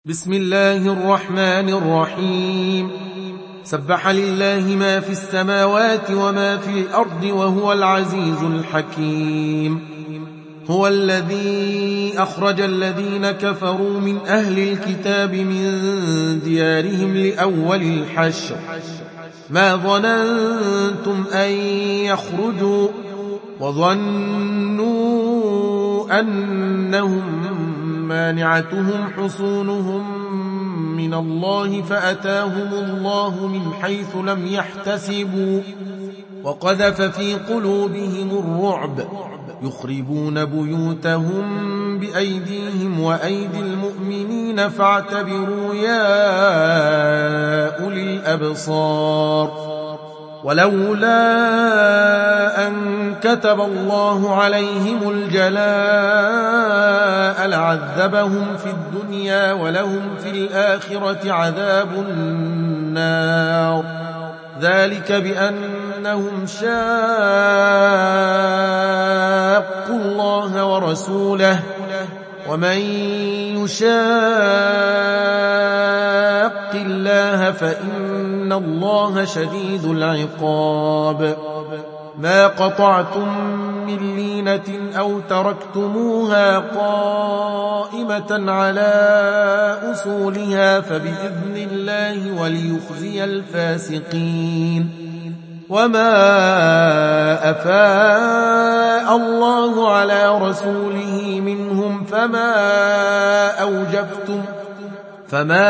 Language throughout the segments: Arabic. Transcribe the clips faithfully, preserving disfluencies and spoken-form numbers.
بسم الله الرحمن الرحيم. سبح لله ما في السماوات وما في الأرض وهو العزيز الحكيم. هو الذي أخرج الذين كفروا من أهل الكتاب من ديارهم لأول الحشر ما ظننتم أن يخرجوا وظنوا أنهم مانعتهم حصونهم من الله فأتاهم الله من حيث لم يحتسبوا وقذف في قلوبهم الرعب يخربون بيوتهم بأيديهم وأيدي المؤمنين فاعتبروا يا أولي الأبصار. ولولا أن كتب الله عليهم الجلاء لعذبهم في الدنيا ولهم في الآخرة عذاب النار، ذلك بأنهم شاقوا الله ورسوله ومن يشاق الله فإن الله شديد العقاب. ما قطعتم من لينة أو تركتموها قائمة على أصولها فبإذن الله وليخزي الفاسقين. وما أفاء الله على رسوله منهم فما أوجفتم فما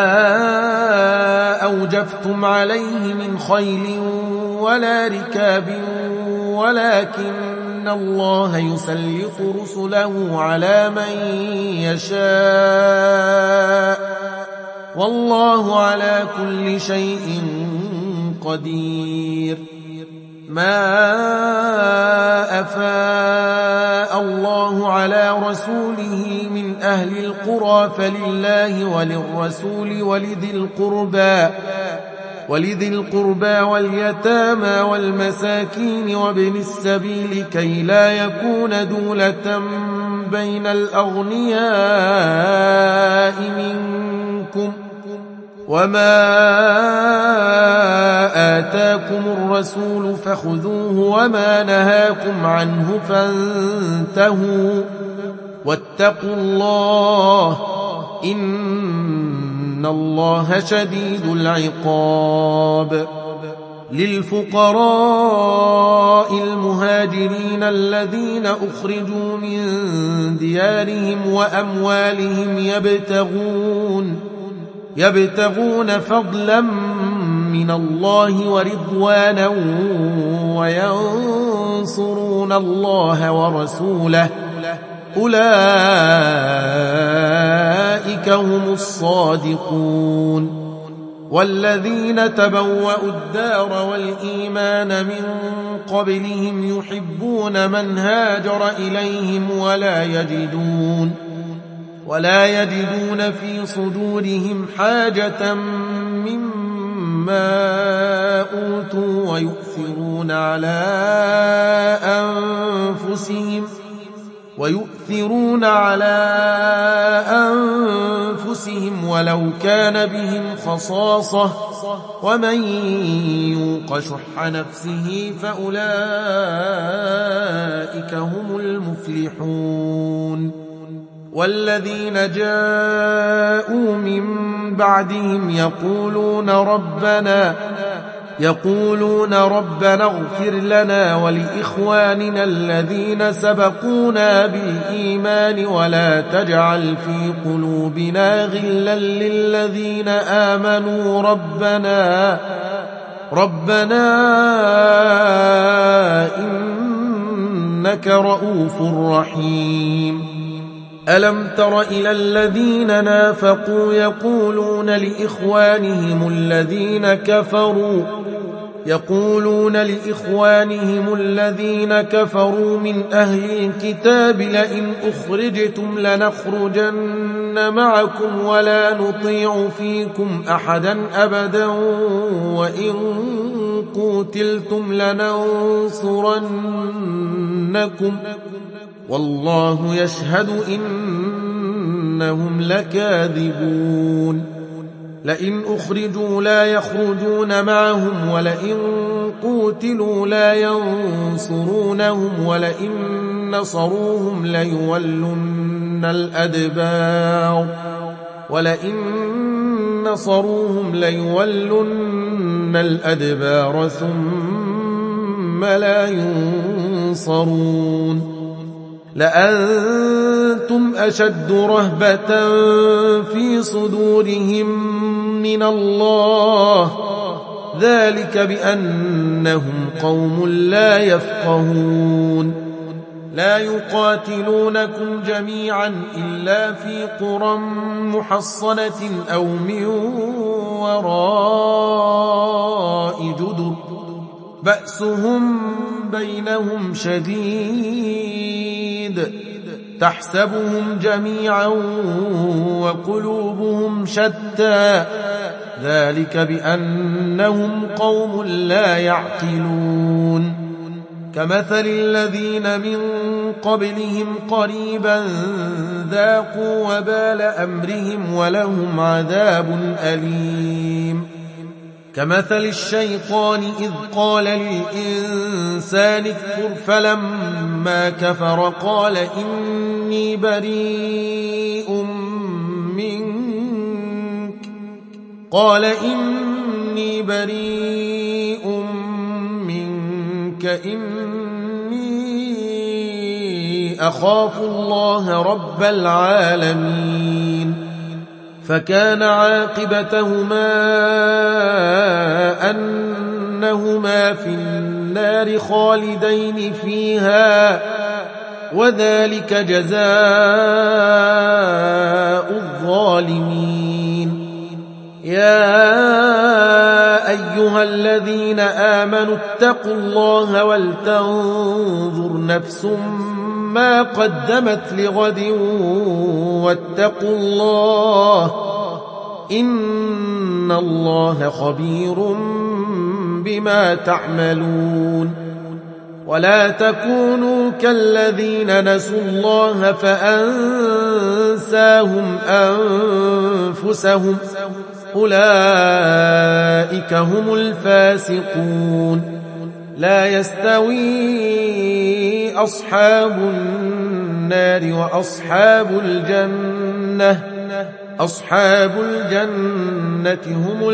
أوجفتم عليه من خيل ولا ركاب ولكن الله يسلط رسله على من يشاء والله على كل شيء قدير. ما أفاء الله على رسوله من أهل القرى فلله وللرسول ولذي القربى ولذي القربى واليتامى والمساكين وابن السبيل كي لا يكون دولة بين الأغنياء منكم. وما آتاكم الرسول فخذوه وما نهاكم عنه فانتهوا واتقوا الله إن الله شديد العقاب. للفقراء المهاجرين الذين أخرجوا من ديارهم وأموالهم يبتغون يبتغون فضلا من الله ورضوانا وينصرون الله ورسوله أولئك هم الصادقون. والذين تبوأوا الدار والإيمان من قبلهم يحبون من هاجر إليهم ولا يجدون ولا يجدون في صدورهم حاجة مما أوتوا ويؤثرون على أنفسهم ويؤثرون على أنفسهم ولو كان بهم خصاصة ومن يوق شح نفسه فأولئك هم المفلحون. والذين جاءوا من بعدهم يقولون ربنا يقولون ربنا اغفر لنا ولإخواننا الذين سبقونا بالإيمان ولا تجعل في قلوبنا غلا للذين آمنوا ربنا ربنا إنك رؤوف رحيم. ألم تر إلى الذين نافقوا يقولون لإخوانهم الذين كفروا يقولون لإخوانهم الذين كفروا من أهل الكتاب لئن أخرجتم لنخرجن معكم ولا نطيع فيكم أحدا أبدا وإن قوتلتم لننصرنكم والله يشهد إن إنهم لكاذبون لئن أخرجوا لا يخرجون معهم ولئن قوتلوا لا ينصرونهم ولئن نصروهم ليولن الأدبار ولئن نصروهم ليولن الأدبار ثم لا ينصرون لأنتم أشد رهبة في صدورهم من الله ذلك بأنهم قوم لا يفقهون لا يقاتلونكم جميعا إلا في قرى محصنة أو من وراء جدر بأسهم بينهم شديد تحسبهم جميعا وقلوبهم شتى ذلك بأنهم قوم لا يعقلون كمثل الذين من قبلهم قريبا ذاقوا وبال أمرهم ولهم عذاب أليم كمثل الشيطان إذ قال للإنسان اكفر فلما كفر قال إني بريء منك قال إني بريء منك إني أخاف الله رب العالمين فكان عاقبتهما أنهما في النار خالدين فيها وذلك جزاء الظالمين يا أيها الذين آمنوا اتقوا الله ولتنظر نفس ما قدمت لغد واتقوا الله إن الله خبير بما تعملون ولا تكونوا كالذين نسوا الله فأنساهم أنفسهم أولئك هم الفاسقون لا يستوي أصحاب النار وأصحاب الجنة أصحاب الجنة هم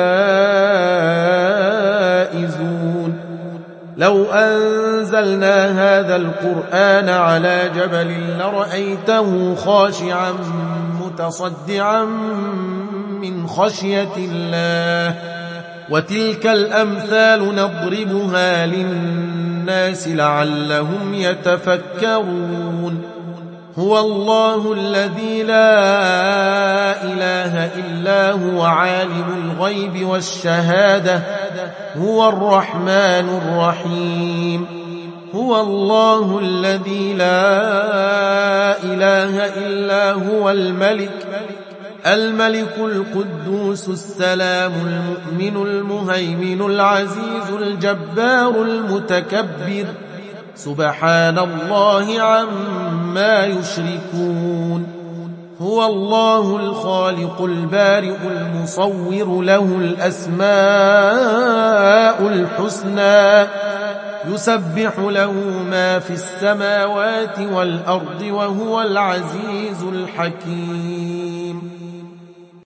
الفائزون لو أنزلنا هذا القرآن على جبل لرأيته خاشعا متصدعا من خشية الله وتلك الأمثال نضربها للناس لعلهم يتفكرون هو الله الذي لا إله إلا هو عالم الغيب والشهادة هو الرحمن الرحيم هو الله الذي لا إله إلا هو الملك الملك القدوس السلام المؤمن المهيمن العزيز الجبار المتكبر سبحان الله عما يشركون هو الله الخالق البارئ المصور له الأسماء الحسنى يسبح له ما في السماوات والأرض وهو العزيز الحكيم